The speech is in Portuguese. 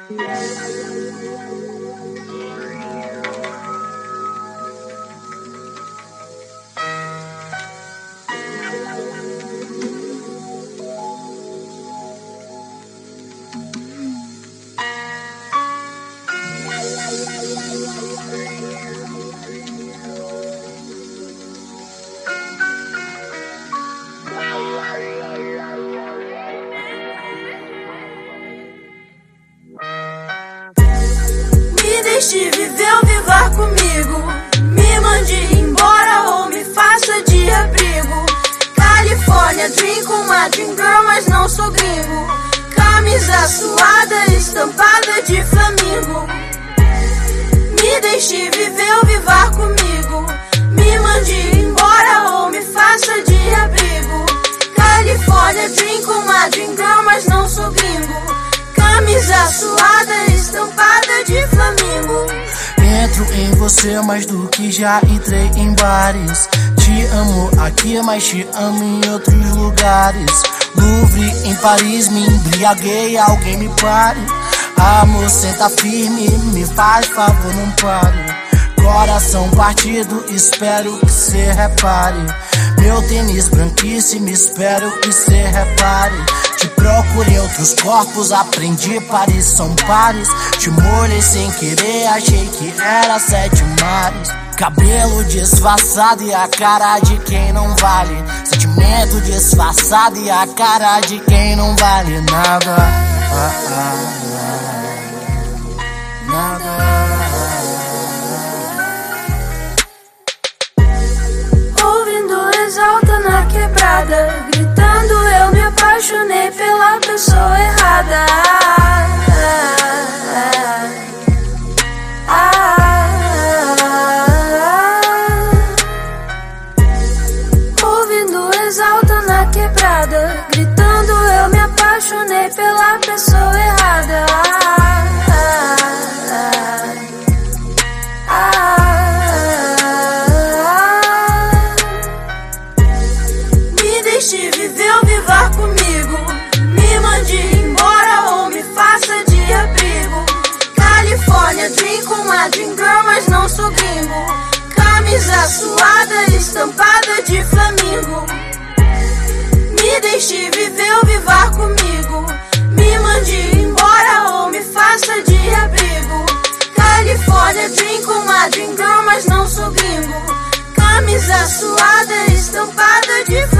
Deixe viver ou vivar comigo, me mande embora ou me faça de abrigo. Califórnia, dream com uma dream girl, mas não sou gringo. Camisa suada, estampada de flamingo. Me deixe viver ou vivar comigo, me mande embora ou me faça de abrigo. Califórnia, dream com uma dream girl, mas não sou gringo. Camisa suada, estampada de flamingo. Entro em você mais do que já entrei em bares. Te amo aqui, mas te amo em outros lugares. Louvre em Paris, me embriaguei, alguém me pare. Amor, senta firme, me faz favor, não pare. Coração partido, espero que cê repare. Meu tênis branquíssimo, espero que cê repare. Te procurei em outros corpos, aprendi pares são pares. Te molhei sem querer, achei que era 7 mares. Cabelo disfarçado e a cara de quem não vale. Sentimento disfarçado e a cara de quem não vale nada. Nada. Exalta na quebrada, gritando eu me apaixonei pela pessoa errada. Ouvindo exalta na quebrada, gritando eu me apaixonei pela pessoa errada. Deixe viver ou vivar comigo, me mande embora ou me faça de abrigo. Califórnia, dream com uma dream girl, mas não sou gringo. Camisa suada, estampada de flamingo. Me deixe viver ou vivar comigo, me mande embora ou me faça de abrigo. Califórnia, dream com uma dream girl, mas não sou gringo. Camisa suada, estampada de flamingo.